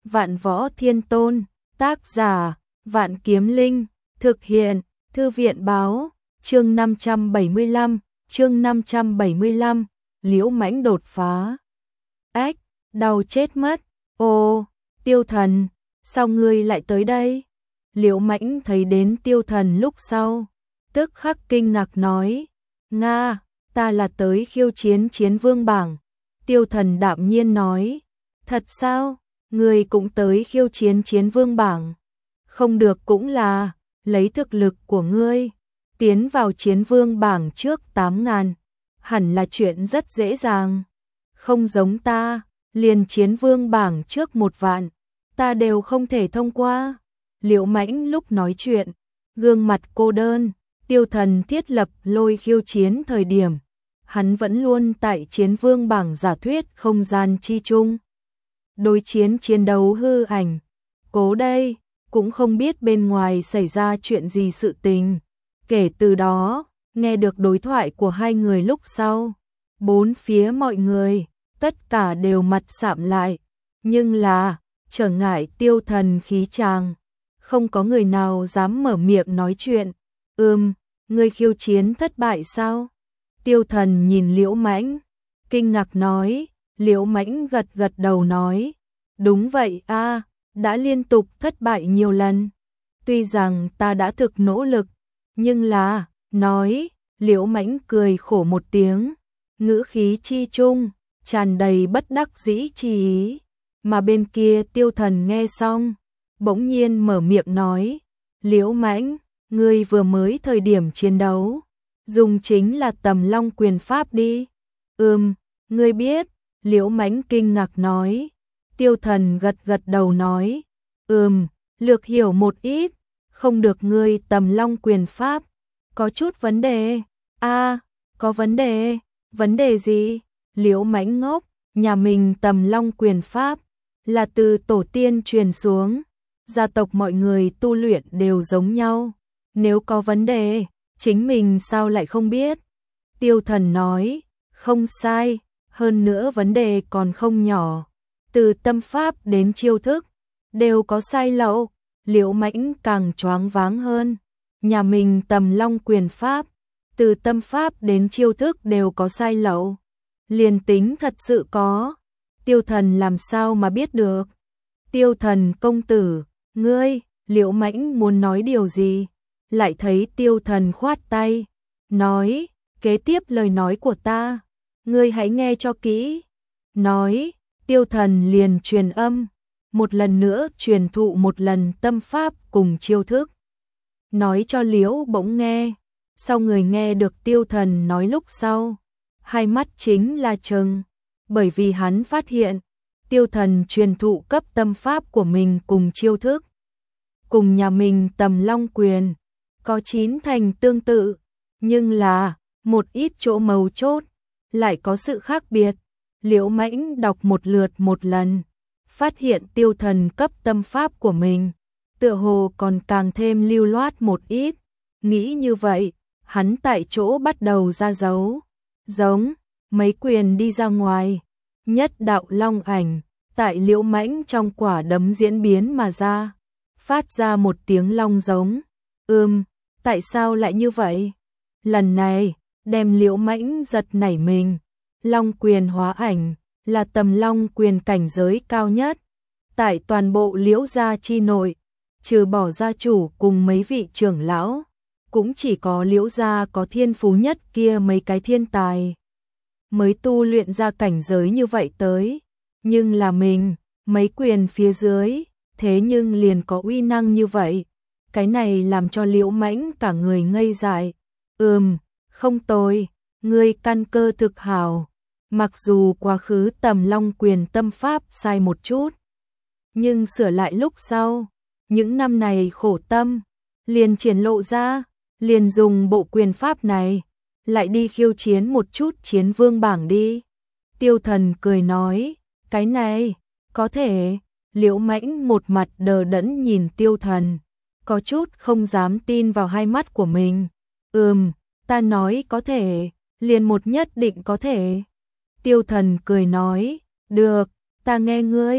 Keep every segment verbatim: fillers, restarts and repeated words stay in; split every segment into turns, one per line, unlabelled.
Vạn Võ Thiên Tôn, tác giả, Vạn Kiếm Linh, thực hiện, Thư viện báo, chương năm trăm bảy mươi lăm, chương năm trăm bảy mươi lăm, Liễu Mãnh đột phá. Ách, đau chết mất, ô, Tiêu Thần, sao ngươi lại tới đây? Liễu Mãnh thấy đến Tiêu Thần lúc sau, tức khắc kinh ngạc nói, Nga, ta là tới khiêu chiến chiến vương bảng. Tiêu Thần đạm nhiên nói, thật sao, ngươi cũng tới khiêu chiến chiến vương bảng? Không được cũng là, lấy thực lực của ngươi, tiến vào chiến vương bảng trước tám ngàn, hẳn là chuyện rất dễ dàng. Không giống ta, liền chiến vương bảng trước một vạn, ta đều không thể thông qua. Liễu Mãnh lúc nói chuyện, gương mặt cô đơn. Tiêu Thần thiết lập lôi khiêu chiến thời điểm, hắn vẫn luôn tại chiến vương bảng giả thuyết không gian chi chung. Đối chiến chiến đấu hư ảnh, cố đây, cũng không biết bên ngoài xảy ra chuyện gì sự tình. Kể từ đó, nghe được đối thoại của hai người lúc sau, bốn phía mọi người, tất cả đều mặt sạm lại. Nhưng là, trở ngại Tiêu Thần khí chàng, không có người nào dám mở miệng nói chuyện. Ừm, ngươi khiêu chiến thất bại sao? Tiêu Thần nhìn Liễu Mãnh, kinh ngạc nói. Liễu Mãnh gật gật đầu nói, đúng vậy a, đã liên tục thất bại nhiều lần. Tuy rằng ta đã thực nỗ lực, nhưng là, nói, Liễu Mãnh cười khổ một tiếng, ngữ khí chi chung, tràn đầy bất đắc dĩ chi ý. Mà bên kia Tiêu Thần nghe xong, bỗng nhiên mở miệng nói, Liễu Mãnh, ngươi vừa mới thời điểm chiến đấu, dùng chính là Tầm Long quyền pháp đi. Ừm, ngươi biết. Liễu Mãnh kinh ngạc nói. Tiêu Thần gật gật đầu nói, ừm, lược hiểu một ít, không được. Ngươi Tầm Long quyền pháp có chút vấn đề. A, có vấn đề? Vấn đề gì? Liễu Mãnh ngốc, nhà mình Tầm Long quyền pháp là từ tổ tiên truyền xuống, gia tộc mọi người tu luyện đều giống nhau, nếu có vấn đề, chính mình sao lại không biết? Tiêu Thần nói, không sai, hơn nữa vấn đề còn không nhỏ, từ tâm pháp đến chiêu thức đều có sai lậu. Liễu Mãnh càng choáng váng hơn, nhà mình Tầm Long quyền pháp, từ tâm pháp đến chiêu thức đều có sai lậu, liền tính thật sự có, Tiêu Thần làm sao mà biết được? Tiêu Thần công tử, ngươi, Liễu Mãnh muốn nói điều gì, lại thấy Tiêu Thần khoát tay, nói, kế tiếp lời nói của ta, ngươi hãy nghe cho kỹ. Nói, Tiêu Thần liền truyền âm, một lần nữa truyền thụ một lần tâm pháp cùng chiêu thức. Nói cho Liễu Bỗng nghe, sau người nghe được Tiêu Thần nói lúc sau, hai mắt chính là trừng, bởi vì hắn phát hiện, Tiêu Thần truyền thụ cấp tâm pháp của mình cùng chiêu thức, cùng nhà mình Tầm Long quyền, có chín thành tương tự, nhưng là, một ít chỗ mấu chốt, lại có sự khác biệt. Liễu Mãnh đọc một lượt một lần, phát hiện Tiêu Thần cấp tâm pháp của mình, tựa hồ còn càng thêm lưu loát một ít. Nghĩ như vậy, hắn tại chỗ bắt đầu ra dấu, giống, mấy quyền đi ra ngoài, nhất đạo long ảnh, tại Liễu Mãnh trong quả đấm diễn biến mà ra, phát ra một tiếng long giống. Ừm, tại sao lại như vậy? Lần này, đem Liễu Mãnh giật nảy mình. Long quyền hóa ảnh là Tầm Long quyền cảnh giới cao nhất, tại toàn bộ Liễu gia chi nội, trừ bỏ gia chủ cùng mấy vị trưởng lão, cũng chỉ có Liễu gia có thiên phú nhất kia mấy cái thiên tài mới tu luyện ra cảnh giới như vậy tới. Nhưng là mình, mấy quyền phía dưới, thế nhưng liền có uy năng như vậy. Cái này làm cho Liễu Mãnh cả người ngây dại. Ừm, không tồi, ngươi căn cơ thực hảo. Mặc dù quá khứ Tầm Long quyền tâm pháp sai một chút, nhưng sửa lại lúc sau, những năm này khổ tâm, liền triển lộ ra, liền dùng bộ quyền pháp này, lại đi khiêu chiến một chút chiến vương bảng đi. Tiêu Thần cười nói, cái này, có thể. Liễu Mãnh một mặt đờ đẫn nhìn Tiêu Thần, có chút không dám tin vào hai mắt của mình. Ừm, ta nói có thể, liền một nhất định có thể. Tiêu Thần cười nói, được, ta nghe ngươi.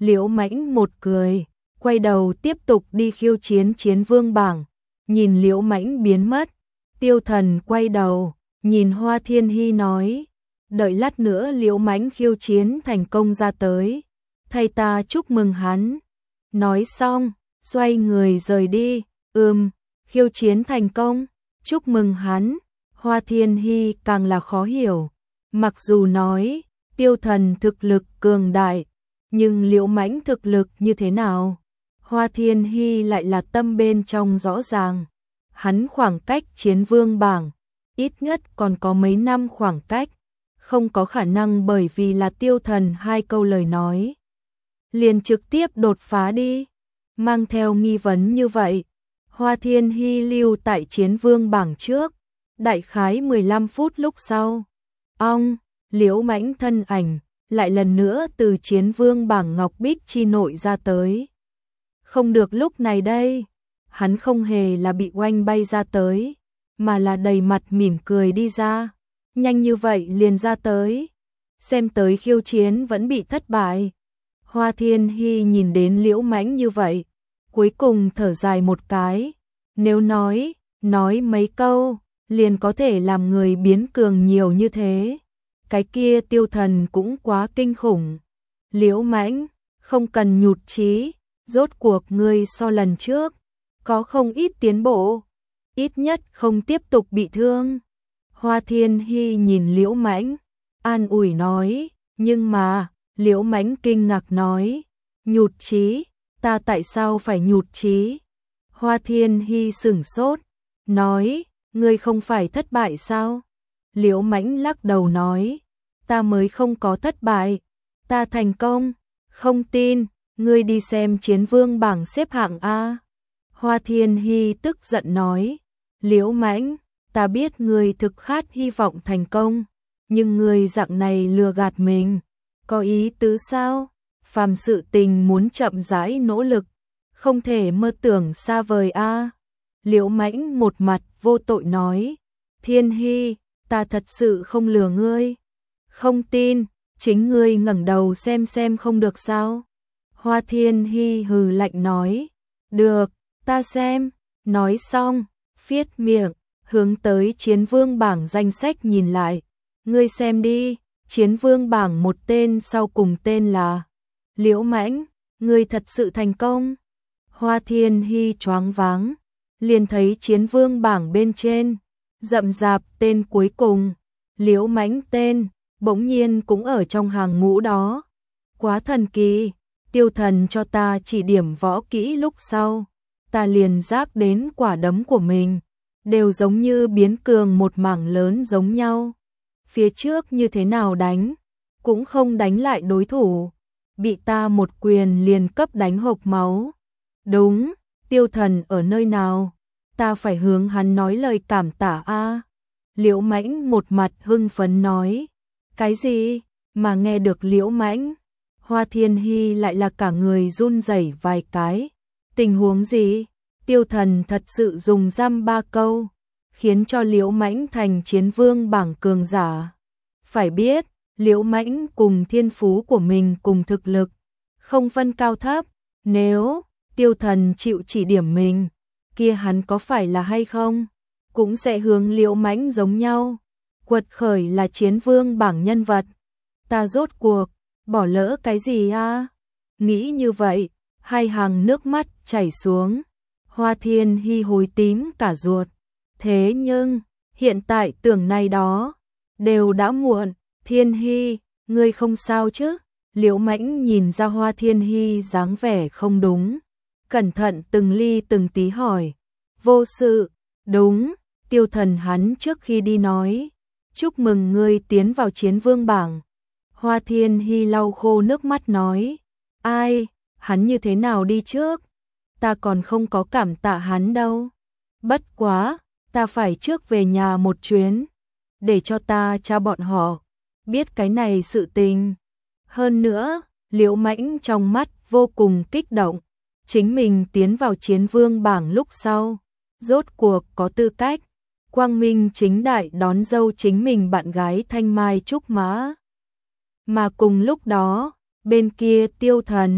Liễu Mãnh một cười, quay đầu tiếp tục đi khiêu chiến chiến vương bảng. Nhìn Liễu Mãnh biến mất, Tiêu Thần quay đầu, nhìn Hoa Thiên Hy nói, đợi lát nữa Liễu Mãnh khiêu chiến thành công ra tới, thay ta chúc mừng hắn. Nói xong, xoay người rời đi. Ừm, khiêu chiến thành công, chúc mừng hắn. Hoa Thiên Hy càng là khó hiểu, mặc dù nói Tiêu Thần thực lực cường đại, nhưng Liễu Mãnh thực lực như thế nào? Hoa Thiên Hy lại là tâm bên trong rõ ràng, hắn khoảng cách chiến vương bảng ít nhất còn có mấy năm khoảng cách, không có khả năng bởi vì là Tiêu Thần hai câu lời nói liền trực tiếp đột phá đi. Mang theo nghi vấn như vậy, Hoa Thiên Hy lưu tại chiến vương bảng trước, đại khái mười lăm phút lúc sau, ong, Liễu Mãnh thân ảnh lại lần nữa từ chiến vương bảng ngọc bích chi nội ra tới. Không được, lúc này đây, hắn không hề là bị oanh bay ra tới, mà là đầy mặt mỉm cười đi ra. Nhanh như vậy liền ra tới, xem tới khiêu chiến vẫn bị thất bại. Hoa Thiên Hy nhìn đến Liễu Mãnh như vậy, cuối cùng thở dài một cái, nếu nói, nói mấy câu, liền có thể làm người biến cường nhiều như thế. Cái kia Tiêu Thần cũng quá kinh khủng. Liễu Mãnh, không cần nhụt chí, rốt cuộc ngươi so lần trước, có không ít tiến bộ, ít nhất không tiếp tục bị thương. Hoa Thiên Hy nhìn Liễu Mãnh, an ủi nói, nhưng mà, Liễu Mãnh kinh ngạc nói, nhụt chí, ta tại sao phải nhụt chí? Hoa Thiên Hy sửng sốt, nói, ngươi không phải thất bại sao? Liễu Mãnh lắc đầu nói, ta mới không có thất bại, ta thành công, không tin, ngươi đi xem chiến vương bảng xếp hạng A. Hoa Thiên Hy tức giận nói, Liễu Mãnh, ta biết ngươi thực khát hy vọng thành công, nhưng ngươi dạng này lừa gạt mình, có ý tứ sao? Phàm sự tình muốn chậm rãi nỗ lực, không thể mơ tưởng xa vời a. Liễu Mãnh một mặt vô tội nói, Thiên Hy, ta thật sự không lừa ngươi. Không tin, chính ngươi ngẩng đầu xem xem không được sao? Hoa Thiên Hy hừ lạnh nói, được, ta xem. Nói xong, phiết miệng, hướng tới chiến vương bảng danh sách nhìn lại. Ngươi xem đi, chiến vương bảng một tên sau cùng tên là Liễu Mãnh, ngươi thật sự thành công. Hoa Thiên Hy choáng váng, liền thấy chiến vương bảng bên trên, rậm rạp tên cuối cùng, Liễu Mãnh tên, bỗng nhiên cũng ở trong hàng ngũ đó. Quá thần kỳ, Tiêu Thần cho ta chỉ điểm võ kỹ lúc sau, ta liền giác đến quả đấm của mình, đều giống như biến cường một mảng lớn giống nhau. Phía trước như thế nào đánh, cũng không đánh lại đối thủ, bị ta một quyền liền cấp đánh hộc máu. Đúng, Tiêu Thần ở nơi nào, ta phải hướng hắn nói lời cảm tạ a. Liễu Mãnh một mặt hưng phấn nói, cái gì, mà nghe được Liễu Mãnh, Hoa Thiên Hy lại là cả người run rẩy vài cái. Tình huống gì? Tiêu Thần thật sự dùng dăm ba câu, khiến cho Liễu Mãnh thành chiến vương bảng cường giả. Phải biết, Liễu Mãnh cùng thiên phú của mình cùng thực lực, không phân cao thấp, nếu Tiêu Thần chịu chỉ điểm mình, kia hắn có phải là hay không, cũng sẽ hướng Liễu Mãnh giống nhau, quật khởi là chiến vương bảng nhân vật. Ta rốt cuộc, bỏ lỡ cái gì a? Nghĩ như vậy, hai hàng nước mắt chảy xuống. Hoa Thiên Hy hối tím cả ruột. Thế nhưng, hiện tại tưởng này đó, đều đã muộn. Thiên Hy, ngươi không sao chứ? Liễu Mãnh nhìn ra Hoa Thiên Hy dáng vẻ không đúng, cẩn thận từng ly từng tí hỏi. Vô sự, đúng, Tiêu Thần hắn trước khi đi nói, chúc mừng ngươi tiến vào chiến vương bảng. Hoa Thiên Hy lau khô nước mắt nói, ai, hắn như thế nào đi trước? Ta còn không có cảm tạ hắn đâu. Bất quá, ta phải trước về nhà một chuyến, để cho ta cha bọn họ biết cái này sự tình. Hơn nữa, Liễu Mãnh trong mắt vô cùng kích động, chính mình tiến vào chiến vương bảng lúc sau, rốt cuộc có tư cách, quang minh chính đại đón dâu chính mình bạn gái Thanh Mai trúc mã. Mà cùng lúc đó, bên kia Tiêu Thần,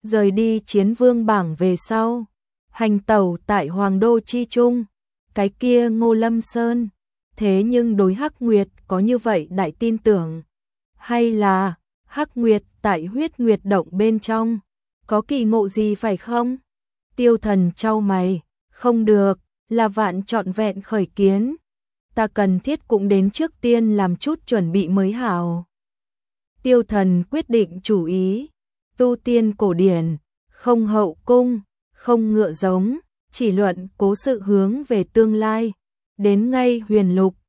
rời đi chiến vương bảng về sau, hành tẩu tại Hoàng Đô Chi Trung, cái kia Ngô Lâm Sơn, thế nhưng đối Hắc Nguyệt có như vậy đại tin tưởng, hay là Hắc Nguyệt tại Huyết Nguyệt động bên trong, có kỳ ngộ gì phải không? Tiêu Thần chau mày, không được, là vạn trọn vẹn khởi kiến, ta cần thiết cũng đến trước tiên làm chút chuẩn bị mới hảo. Tiêu Thần quyết định chủ ý, tu tiên cổ điển, không hậu cung, không ngựa giống, chỉ luận cố sự hướng về tương lai, đến ngay huyền lục,